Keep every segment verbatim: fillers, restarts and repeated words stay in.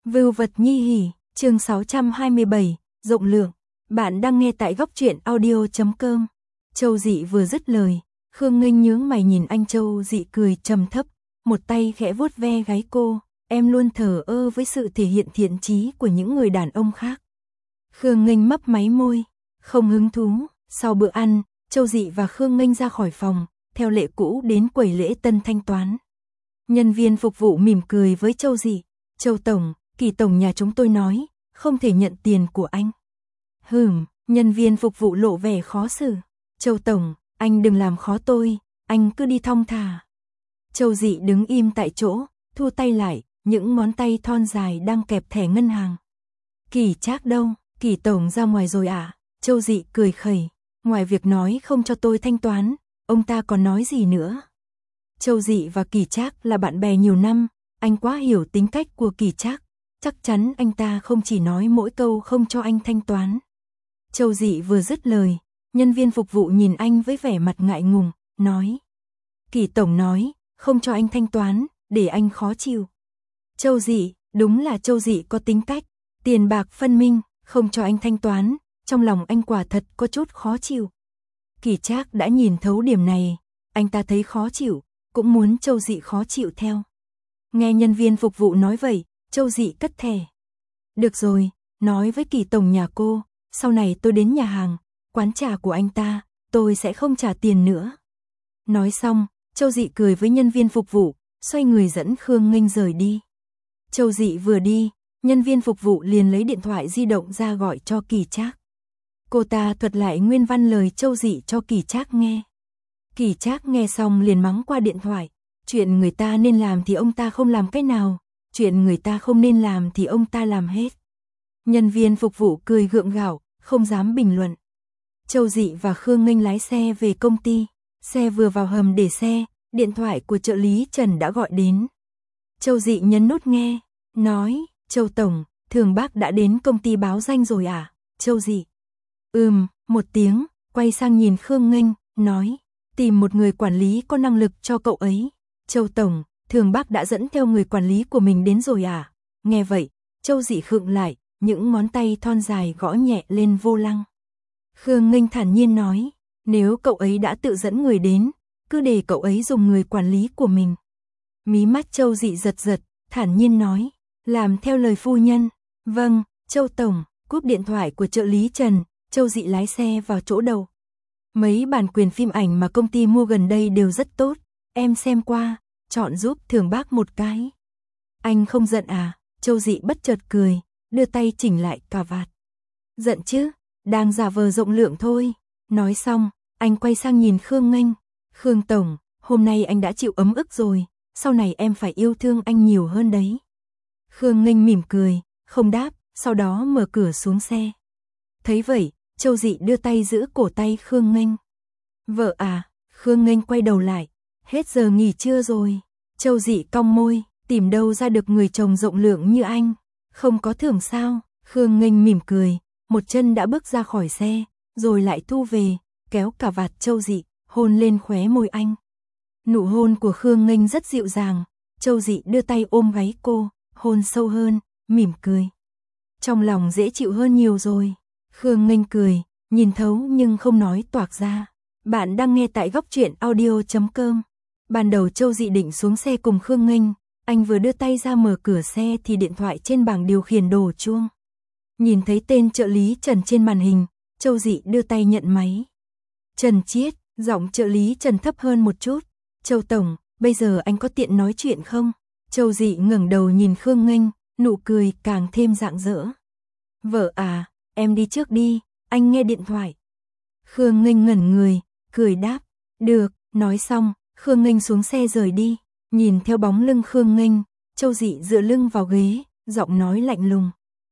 Vưu vật nhi hỉ, chương sáu trăm hai mươi bảy, rộng lượng. Bạn đang nghe tại góc truyện audio chấm com. Châu Dị vừa dứt lời, Khương Nghênh nhướng mày nhìn anh Châu Dị cười trầm thấp, một tay khẽ vuốt ve gáy cô, em luôn thờ ơ với sự thể hiện thiện chí của những người đàn ông khác. Khương Nghênh mấp máy môi, không hứng thú. Sau bữa ăn, Châu Dị và Khương Nghênh ra khỏi phòng, theo lệ cũ đến quầy lễ tân thanh toán. Nhân viên phục vụ mỉm cười với Châu Dị, Châu Tổng, Kỳ Tổng nhà chúng tôi nói, không thể nhận tiền của anh. Hừm, nhân viên phục vụ lộ vẻ khó xử. Châu Tổng, anh đừng làm khó tôi, anh cứ đi thong thả. Châu Dị đứng im tại chỗ, thu tay lại, những ngón tay thon dài đang kẹp thẻ ngân hàng. Kỳ Trác đâu, Kỳ Tổng ra ngoài rồi à? Châu Dị cười khẩy, ngoài việc nói không cho tôi thanh toán, ông ta còn nói gì nữa? Châu Dị và Kỳ Trác là bạn bè nhiều năm, anh quá hiểu tính cách của Kỳ Trác, chắc chắn anh ta không chỉ nói mỗi câu không cho anh thanh toán. Châu Dị vừa dứt lời, nhân viên phục vụ nhìn anh với vẻ mặt ngại ngùng, nói. Kỳ Tổng nói, không cho anh thanh toán, để anh khó chịu. Châu Dị, đúng là Châu Dị có tính cách, tiền bạc phân minh, không cho anh thanh toán, trong lòng anh quả thật có chút khó chịu. Kỳ Trác đã nhìn thấu điểm này, anh ta thấy khó chịu, cũng muốn Châu Dị khó chịu theo. Nghe nhân viên phục vụ nói vậy, Châu Dị cất thẻ. Được rồi, nói với Kỳ Tổng nhà cô, sau này tôi đến nhà hàng, quán trà của anh ta, tôi sẽ không trả tiền nữa. Nói xong, Châu Dị cười với nhân viên phục vụ, xoay người dẫn Khương Nghênh rời đi. Châu Dị vừa đi, nhân viên phục vụ liền lấy điện thoại di động ra gọi cho Kỳ Trác. Cô ta thuật lại nguyên văn lời Châu Dị cho Kỳ Trác nghe. Kỳ Trác nghe xong liền mắng qua điện thoại, chuyện người ta nên làm thì ông ta không làm cái nào, chuyện người ta không nên làm thì ông ta làm hết. Nhân viên phục vụ cười gượng gạo, không dám bình luận. Châu Dị và Khương Nghênh lái xe về công ty, xe vừa vào hầm để xe, điện thoại của trợ lý Trần đã gọi đến. Châu Dị nhấn nút nghe, nói, Châu Tổng, Thường Bác đã đến công ty báo danh rồi à? Châu Dị. Ừm, một tiếng, quay sang nhìn Khương Nghênh, nói, tìm một người quản lý có năng lực cho cậu ấy. Châu Tổng, Thường Bác đã dẫn theo người quản lý của mình đến rồi à? Nghe vậy, Châu Dị khựng lại, những ngón tay thon dài gõ nhẹ lên vô lăng. Khương Nghênh thản nhiên nói, nếu cậu ấy đã tự dẫn người đến, cứ để cậu ấy dùng người quản lý của mình. Mí mắt Châu Dị giật giật, thản nhiên nói, làm theo lời phu nhân. Vâng, Châu Tổng. Cúp điện thoại của trợ lý Trần, Châu Dị lái xe vào chỗ đầu. Mấy bản quyền phim ảnh mà công ty mua gần đây đều rất tốt, em xem qua, chọn giúp Thường Bác một cái. Anh không giận à? Châu Dị bất chợt cười, đưa tay chỉnh lại cà vạt. Giận chứ, đang giả vờ rộng lượng thôi. Nói xong, anh quay sang nhìn Khương Nghênh. Khương Tổng, hôm nay anh đã chịu ấm ức rồi, sau này em phải yêu thương anh nhiều hơn đấy. Khương Nghênh mỉm cười, không đáp, sau đó mở cửa xuống xe. Thấy vậy, Châu Dị đưa tay giữ cổ tay Khương Nghênh. Vợ à? Khương Nghênh quay đầu lại, hết giờ nghỉ trưa rồi. Châu Dị cong môi, tìm đâu ra được người chồng rộng lượng như anh, không có thưởng sao? Khương Nghênh mỉm cười, một chân đã bước ra khỏi xe, rồi lại thu về, kéo cà vạt Châu Dị, hôn lên khóe môi anh. Nụ hôn của Khương Nghênh rất dịu dàng, Châu Dị đưa tay ôm gáy cô, hôn sâu hơn, mỉm cười. Trong lòng dễ chịu hơn nhiều rồi. Khương Nghênh cười, nhìn thấu nhưng không nói toạc ra. Bạn đang nghe tại góc truyện audio chấm com. Ban đầu Châu Dị định xuống xe cùng Khương Nghênh, anh vừa đưa tay ra mở cửa xe thì điện thoại trên bảng điều khiển đổ chuông. Nhìn thấy tên trợ lý Trần trên màn hình, Châu Dị đưa tay nhận máy. Trần Chiết, giọng trợ lý Trần thấp hơn một chút. Châu Tổng, bây giờ anh có tiện nói chuyện không? Châu Dị ngẩng đầu nhìn Khương Nghênh, nụ cười càng thêm rạng rỡ. Vợ à, em đi trước đi, anh nghe điện thoại. Khương Nghênh ngẩn người, cười đáp, được. Nói xong, Khương Nghênh xuống xe rời đi. Nhìn theo bóng lưng Khương Nghênh, Châu Dị dựa lưng vào ghế, giọng nói lạnh lùng.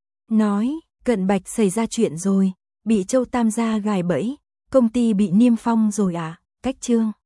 Nói, Cận Bạch xảy ra chuyện rồi, bị Châu Tam gia gài bẫy, công ty bị niêm phong rồi à? Cách chương.